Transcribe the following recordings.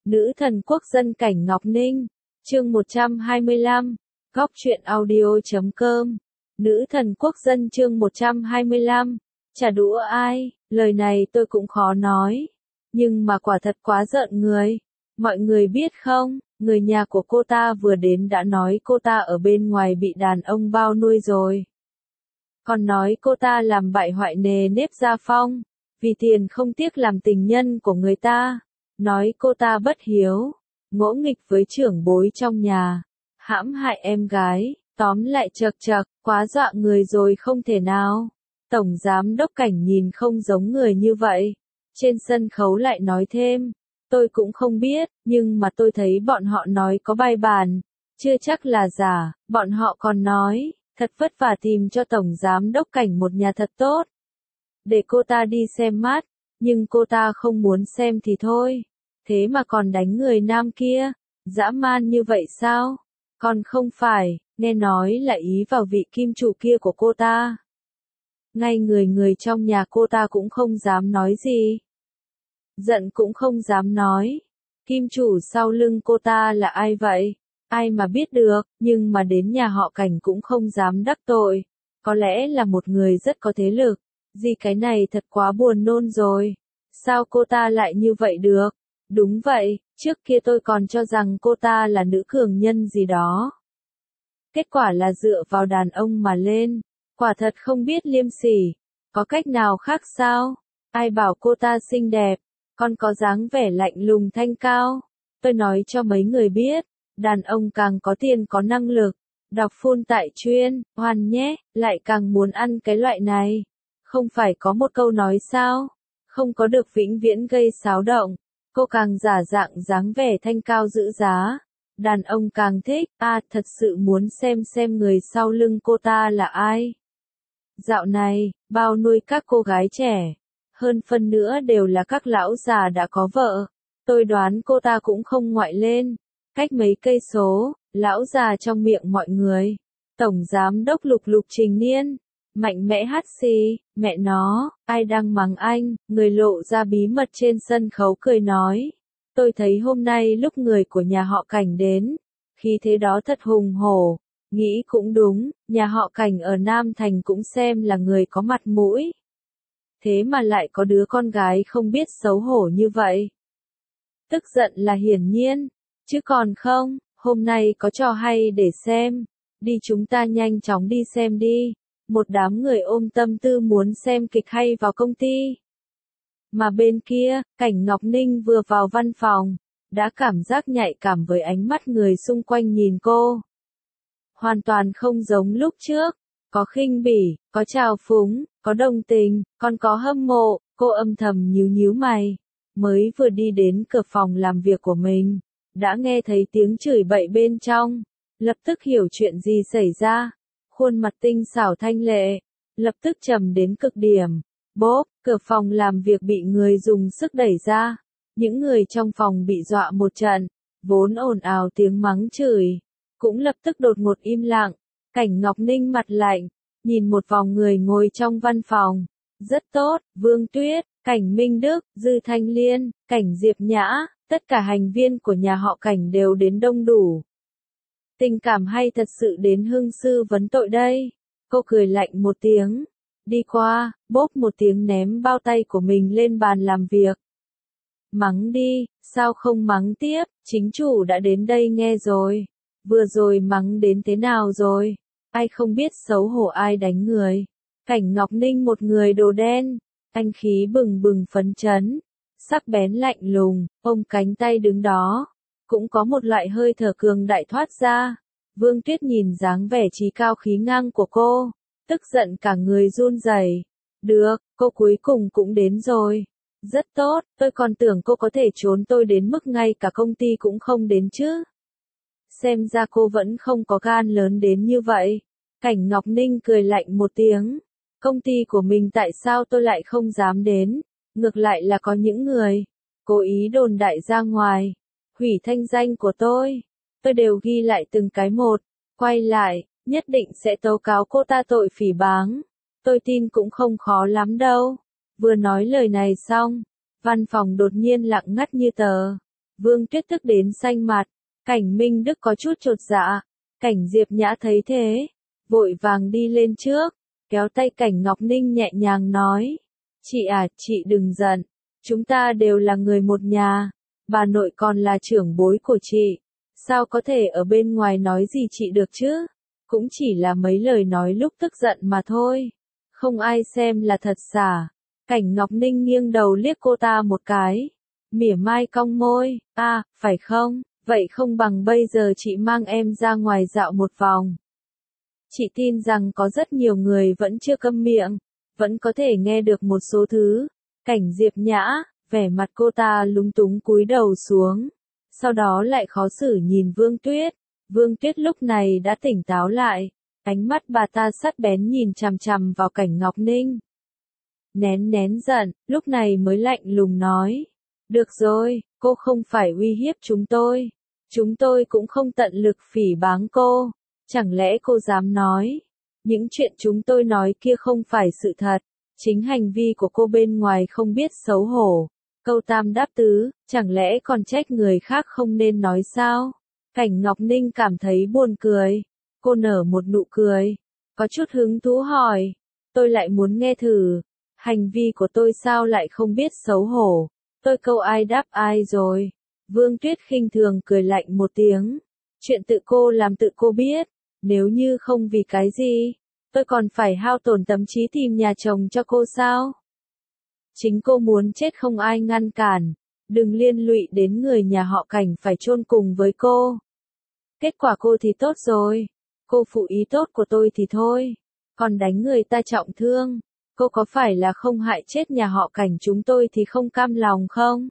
Nữ thần quốc dân Cảnh Ngọc Ninh, chương 125, góc truyện audio.com. Nữ thần quốc dân chương 125, trả đũa ai, lời này tôi cũng khó nói. Nhưng mà quả thật quá giận người. Mọi người biết không, người nhà của cô ta vừa đến đã nói cô ta ở bên ngoài bị đàn ông bao nuôi rồi. Còn nói cô ta làm bại hoại nề nếp gia phong, vì tiền không tiếc làm tình nhân của người ta. Nói cô ta bất hiếu, ngỗ nghịch với trưởng bối trong nhà, hãm hại em gái, tóm lại chật chật, quá dọa người rồi không thể nào. Tổng giám đốc Cảnh nhìn không giống người như vậy. Trên sân khấu lại nói thêm, tôi cũng không biết, nhưng mà tôi thấy bọn họ nói có bài bản, chưa chắc là giả, bọn họ còn nói, thật vất vả tìm cho Tổng giám đốc Cảnh một nhà thật tốt. Để cô ta đi xem mắt, nhưng cô ta không muốn xem thì thôi. Thế mà còn đánh người nam kia, dã man như vậy sao? Còn không phải, nghe nói là ý vào vị kim chủ kia của cô ta. Ngay người trong nhà cô ta cũng không dám nói gì. Giận cũng không dám nói. Kim chủ sau lưng cô ta là ai vậy? Ai mà biết được, nhưng mà đến nhà họ Cảnh cũng không dám đắc tội. Có lẽ là một người rất có thế lực. Gì cái này thật quá buồn nôn rồi. Sao cô ta lại như vậy được? Đúng vậy, trước kia tôi còn cho rằng cô ta là nữ cường nhân gì đó. Kết quả là dựa vào đàn ông mà lên. Quả thật không biết liêm sỉ. Có cách nào khác sao? Ai bảo cô ta xinh đẹp, còn có dáng vẻ lạnh lùng thanh cao. Tôi nói cho mấy người biết, đàn ông càng có tiền có năng lực, đọc phun tại chuyên, hoàn nhé, lại càng muốn ăn cái loại này. Không phải có một câu nói sao? Không có được vĩnh viễn gây xáo động. Cô càng giả dạng dáng vẻ thanh cao giữ giá. Đàn ông càng thích, thật sự muốn xem người sau lưng cô ta là ai. Dạo này, bao nuôi các cô gái trẻ. Hơn phân nữa đều là các lão già đã có vợ. Tôi đoán cô ta cũng không ngoại lên. Cách mấy cây số, lão già trong miệng mọi người. Tổng giám đốc Lục Trình Niên. Mạnh mẽ hắt xì, mẹ nó, ai đang mắng anh, người lộ ra bí mật trên sân khấu cười nói. Tôi thấy hôm nay lúc người của nhà họ Cảnh đến, khí thế đó thật hùng hổ, nghĩ cũng đúng, nhà họ Cảnh ở Nam Thành cũng xem là người có mặt mũi. Thế mà lại có đứa con gái không biết xấu hổ như vậy. Tức giận là hiển nhiên, chứ còn không, hôm nay có trò hay để xem, đi chúng ta nhanh chóng đi xem đi. Một đám người ôm tâm tư muốn xem kịch hay vào công ty. Mà bên kia, Cảnh Ngọc Ninh vừa vào văn phòng, đã cảm giác nhạy cảm với ánh mắt người xung quanh nhìn cô. Hoàn toàn không giống lúc trước, có khinh bỉ, có trào phúng, có đồng tình, còn có hâm mộ, cô âm thầm nhíu mày. Mới vừa đi đến cửa phòng làm việc của mình, đã nghe thấy tiếng chửi bậy bên trong, lập tức hiểu chuyện gì xảy ra. Khuôn mặt tinh xảo thanh lệ, lập tức trầm đến cực điểm. Bốp, cửa phòng làm việc bị người dùng sức đẩy ra. Những người trong phòng bị dọa một trận, vốn ồn ào tiếng mắng chửi, cũng lập tức đột ngột im lặng. Cảnh Ngọc Ninh mặt lạnh, nhìn một vòng người ngồi trong văn phòng. Rất tốt, Vương Tuyết, Cảnh Minh Đức, Dư Thanh Liên, Cảnh Diệp Nhã, tất cả thành viên của nhà họ Cảnh đều đến đông đủ. Tình cảm hay thật sự đến hưng sư vấn tội đây. Cô cười lạnh một tiếng. Đi qua, bốp một tiếng ném bao tay của mình lên bàn làm việc. Mắng đi, sao không mắng tiếp, chính chủ đã đến đây nghe rồi. Vừa rồi mắng đến thế nào rồi? Ai không biết xấu hổ ai đánh người. Cảnh Ngọc Ninh một người đồ đen. Anh khí bừng bừng phấn chấn. Sắc bén lạnh lùng, ôm cánh tay đứng đó. Cũng có một loại hơi thở cường đại thoát ra. Vương Tuyết nhìn dáng vẻ trí cao khí ngang của cô, tức giận cả người run rẩy. Được, cô cuối cùng cũng đến rồi. Rất tốt, tôi còn tưởng cô có thể trốn tôi đến mức ngay cả công ty cũng không đến chứ. Xem ra cô vẫn không có gan lớn đến như vậy. Cảnh Ngọc Ninh cười lạnh một tiếng. Công ty của mình tại sao tôi lại không dám đến? Ngược lại là có những người cố ý đồn đại ra ngoài, hủy thanh danh của tôi đều ghi lại từng cái một, quay lại, nhất định sẽ tố cáo cô ta tội phỉ báng. Tôi tin cũng không khó lắm đâu. Vừa nói lời này xong, văn phòng đột nhiên lặng ngắt như tờ. Vương Tuyết tức đến xanh mặt, Cảnh Minh Đức có chút chột dạ, Cảnh Diệp Nhã thấy thế, vội vàng đi lên trước, kéo tay Cảnh Ngọc Ninh nhẹ nhàng nói, chị à, chị đừng giận, chúng ta đều là người một nhà, bà nội còn là trưởng bối của chị, sao có thể ở bên ngoài nói gì chị được chứ, cũng chỉ là mấy lời nói lúc tức giận mà thôi, không ai xem là thật xả. Cảnh Ngọc Ninh nghiêng đầu liếc cô ta một cái, mỉa mai cong môi, phải không, vậy không bằng bây giờ chị mang em ra ngoài dạo một vòng. Chị tin rằng có rất nhiều người vẫn chưa câm miệng, vẫn có thể nghe được một số thứ. Cảnh Diệp Nhã, vẻ mặt cô ta lúng túng cúi đầu xuống, sau đó lại khó xử nhìn Vương Tuyết. Vương Tuyết lúc này đã tỉnh táo lại, ánh mắt bà ta sắc bén nhìn chằm chằm vào Cảnh Ngọc Ninh. Nén giận, lúc này mới lạnh lùng nói. Được rồi, cô không phải uy hiếp chúng tôi cũng không tận lực phỉ báng cô, chẳng lẽ cô dám nói, những chuyện chúng tôi nói kia không phải sự thật, chính hành vi của cô bên ngoài không biết xấu hổ, câu tam đáp tứ, chẳng lẽ còn trách người khác không nên nói sao? Cảnh Ngọc Ninh cảm thấy buồn cười, cô nở một nụ cười, có chút hứng thú hỏi, tôi lại muốn nghe thử. Hành vi của tôi sao lại không biết xấu hổ, tôi câu ai đáp ai rồi. Vương Tuyết khinh thường cười lạnh một tiếng. Chuyện tự cô làm tự cô biết, nếu như không vì cái gì, tôi còn phải hao tổn tâm trí tìm nhà chồng cho cô sao? Chính cô muốn chết không ai ngăn cản, đừng liên lụy đến người nhà họ Cảnh phải chôn cùng với cô. Kết quả cô thì tốt rồi, cô phụ ý tốt của tôi thì thôi, còn đánh người ta trọng thương. Cô có phải là không hại chết nhà họ Cảnh chúng tôi thì không cam lòng không?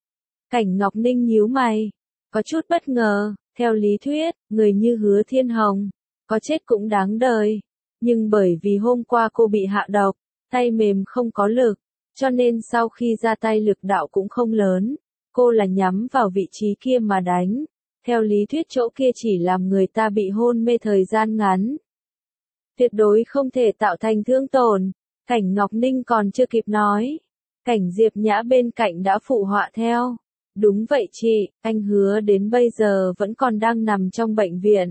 Cảnh Ngọc Ninh nhíu mày, có chút bất ngờ, theo lý thuyết, người như Hứa Thiên Hồng, có chết cũng đáng đời. Nhưng bởi vì hôm qua cô bị hạ độc, tay mềm không có lực, cho nên sau khi ra tay lực đạo cũng không lớn. Cô là nhắm vào vị trí kia mà đánh. Theo lý thuyết chỗ kia chỉ làm người ta bị hôn mê thời gian ngắn. Tuyệt đối không thể tạo thành thương tổn. Cảnh Ngọc Ninh còn chưa kịp nói. Cảnh Diệp Nhã bên cạnh đã phụ họa theo. Đúng vậy chị, anh Hứa đến bây giờ vẫn còn đang nằm trong bệnh viện.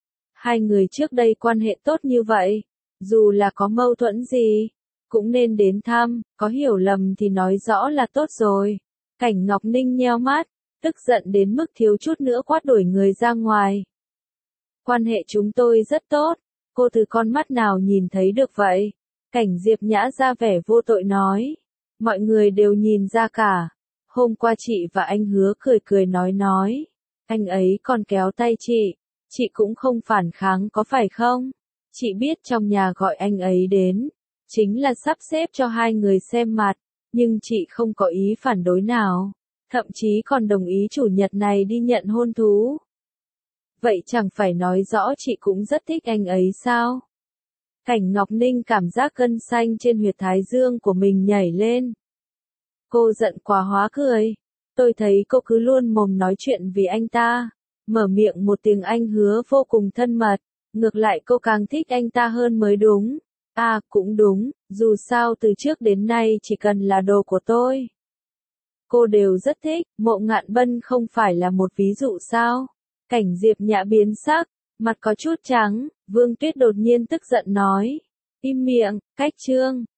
Hai người trước đây quan hệ tốt như vậy, dù là có mâu thuẫn gì, cũng nên đến thăm, có hiểu lầm thì nói rõ là tốt rồi. Cảnh Ngọc Ninh nheo mắt, tức giận đến mức thiếu chút nữa quát đuổi người ra ngoài. Quan hệ chúng tôi rất tốt, cô từ con mắt nào nhìn thấy được vậy? Cảnh Diệp Nhã ra vẻ vô tội nói. Mọi người đều nhìn ra cả. Hôm qua chị và anh Hứa cười cười nói. Anh ấy còn kéo tay chị cũng không phản kháng có phải không? Chị biết trong nhà gọi anh ấy đến, chính là sắp xếp cho hai người xem mặt, nhưng chị không có ý phản đối nào, thậm chí còn đồng ý chủ nhật này đi nhận hôn thú. Vậy chẳng phải nói rõ chị cũng rất thích anh ấy sao? Cảnh Ngọc Ninh cảm giác gân xanh trên huyệt thái dương của mình nhảy lên. Cô giận quá hóa cười. Tôi thấy cô cứ luôn mồm nói chuyện vì anh ta. Mở miệng một tiếng anh Hứa vô cùng thân mật. Ngược lại cô càng thích anh ta hơn mới đúng. Cũng đúng, dù sao từ trước đến nay chỉ cần là đồ của tôi. Cô đều rất thích, Mộ Ngạn Bân không phải là một ví dụ sao? Cảnh Diệp Nhã biến sắc, mặt có chút trắng, Vương Tuyết đột nhiên tức giận nói. Im miệng, Cách Trương,